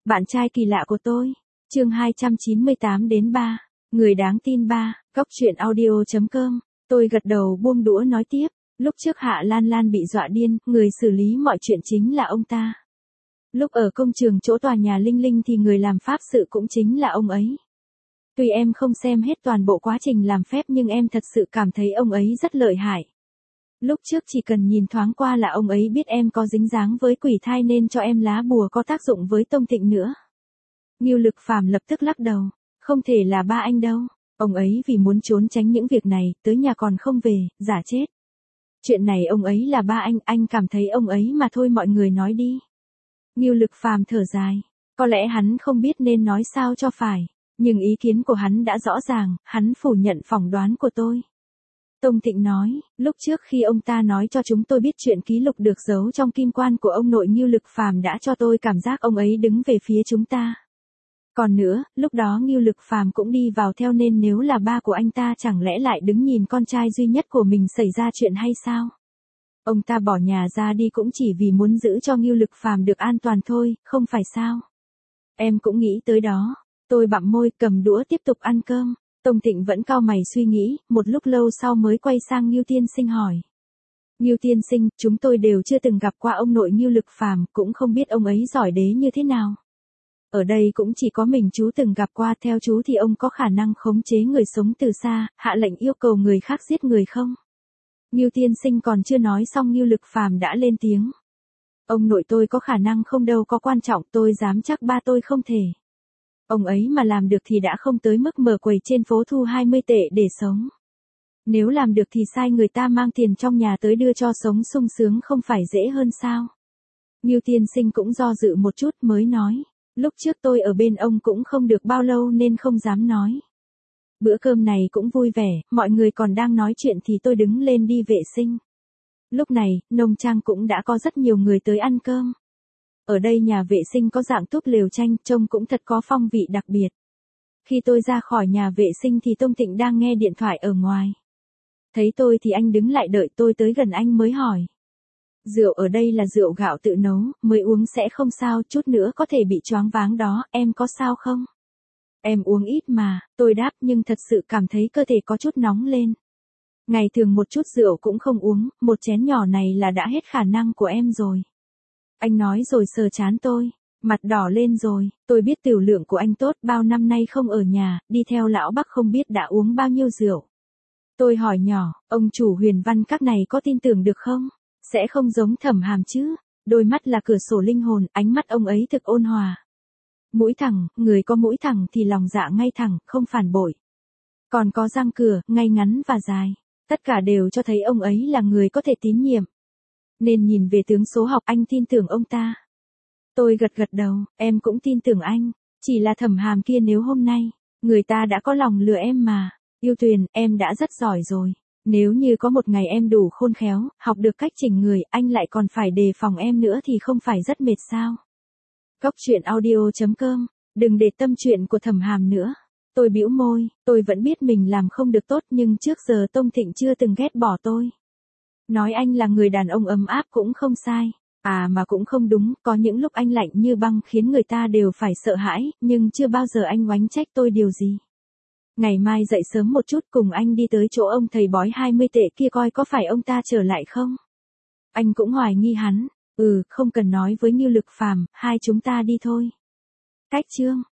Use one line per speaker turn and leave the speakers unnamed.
Bạn trai kỳ lạ của tôi. Chương 298 đến 3. Người đáng tin 3. Góc truyện audio.com. Tôi gật đầu buông đũa nói tiếp. Lúc trước Hạ Lan Lan bị dọa điên, người xử lý mọi chuyện chính là ông ta. Lúc ở công trường chỗ tòa nhà Linh Linh thì người làm pháp sự cũng chính là ông ấy. Tuy em không xem hết toàn bộ quá trình làm phép nhưng em thật sự cảm thấy ông ấy rất lợi hại. Lúc trước chỉ cần nhìn thoáng qua là ông ấy biết em có dính dáng với quỷ thai nên cho em lá bùa có tác dụng với Tông Thịnh nữa. Ngưu Lực Phàm lập tức lắc đầu. Không thể là ba anh đâu. Ông ấy vì muốn trốn tránh những việc này, tới nhà còn không về, giả chết. Chuyện này ông ấy là ba anh cảm thấy ông ấy mà thôi, mọi người nói đi. Ngưu Lực Phàm thở dài. Có lẽ hắn không biết nên nói sao cho phải. Nhưng ý kiến của hắn đã rõ ràng, hắn phủ nhận phỏng đoán của tôi. Tông Thịnh nói, lúc trước khi ông ta nói cho chúng tôi biết chuyện ký lục được giấu trong kim quan của ông nội Ngưu Lực Phàm đã cho tôi cảm giác ông ấy đứng về phía chúng ta. Còn nữa, lúc đó Ngưu Lực Phàm cũng đi vào theo nên nếu là ba của anh ta chẳng lẽ lại đứng nhìn con trai duy nhất của mình xảy ra chuyện hay sao? Ông ta bỏ nhà ra đi cũng chỉ vì muốn giữ cho Ngưu Lực Phàm được an toàn thôi, không phải sao? Em cũng nghĩ tới đó. Tôi bặm môi cầm đũa tiếp tục ăn cơm. Tông Thịnh vẫn cau mày suy nghĩ, một lúc lâu sau mới quay sang Ngưu Tiên Sinh hỏi. Ngưu Tiên Sinh, chúng tôi đều chưa từng gặp qua ông nội Ngưu Lực Phàm, cũng không biết ông ấy giỏi đế như thế nào. Ở đây cũng chỉ có mình chú từng gặp qua, theo chú thì ông có khả năng khống chế người sống từ xa, hạ lệnh yêu cầu người khác giết người không? Ngưu Tiên Sinh còn chưa nói xong Ngưu Lực Phàm đã lên tiếng. Ông nội tôi có khả năng không đâu có quan trọng, tôi dám chắc ba tôi không thể. Ông ấy mà làm được thì đã không tới mức mở quầy trên phố thu 20 tệ để sống. Nếu làm được thì sai người ta mang tiền trong nhà tới đưa cho sống sung sướng không phải dễ hơn sao? Ngưu Tiên Sinh cũng do dự một chút mới nói. Lúc trước tôi ở bên ông cũng không được bao lâu nên không dám nói. Bữa cơm này cũng vui vẻ, mọi người còn đang nói chuyện thì tôi đứng lên đi vệ sinh. Lúc này, nông trang cũng đã có rất nhiều người tới ăn cơm. Ở đây nhà vệ sinh có dạng túp lều tranh, trông cũng thật có phong vị đặc biệt. Khi tôi ra khỏi nhà vệ sinh thì Tông Thịnh đang nghe điện thoại ở ngoài. Thấy tôi thì anh đứng lại đợi tôi tới gần anh mới hỏi. Rượu ở đây là rượu gạo tự nấu, mới uống sẽ không sao, chút nữa có thể bị choáng váng đó, em có sao không? Em uống ít mà, tôi đáp nhưng thật sự cảm thấy cơ thể có chút nóng lên. Ngày thường một chút rượu cũng không uống, một chén nhỏ này là đã hết khả năng của em rồi. Anh nói rồi sờ trán tôi, mặt đỏ lên rồi, tôi biết tiểu lượng của anh tốt, bao năm nay không ở nhà, đi theo lão Bắc không biết đã uống bao nhiêu rượu. Tôi hỏi nhỏ, ông chủ Huyền Văn các này có tin tưởng được không? Sẽ không giống Thẩm Hàm chứ? Đôi mắt là cửa sổ linh hồn, ánh mắt ông ấy thực ôn hòa. Mũi thẳng, người có mũi thẳng thì lòng dạ ngay thẳng, không phản bội. Còn có răng cửa, ngay ngắn và dài. Tất cả đều cho thấy ông ấy là người có thể tín nhiệm. Nên nhìn về tướng số học anh tin tưởng ông ta. Tôi gật gật đầu, em cũng tin tưởng anh. Chỉ là Thẩm Hàm kia nếu hôm nay, người ta đã có lòng lừa em mà. Yêu Tuyền, em đã rất giỏi rồi. Nếu như có một ngày em đủ khôn khéo, học được cách chỉnh người, anh lại còn phải đề phòng em nữa thì không phải rất mệt sao? Góc truyện audio.com. Đừng để tâm chuyện của Thẩm Hàm nữa. Tôi bĩu môi, tôi vẫn biết mình làm không được tốt nhưng trước giờ Tông Thịnh chưa từng ghét bỏ tôi. Nói anh là người đàn ông ấm áp cũng không sai. À mà cũng không đúng, có những lúc anh lạnh như băng khiến người ta đều phải sợ hãi, nhưng chưa bao giờ anh oánh trách tôi điều gì. Ngày mai dậy sớm một chút cùng anh đi tới chỗ ông thầy bói 20 tệ kia coi có phải ông ta trở lại không. Anh cũng hoài nghi hắn. Không cần nói với Ngưu Lực Phàm, hai chúng ta đi thôi. Cách chương.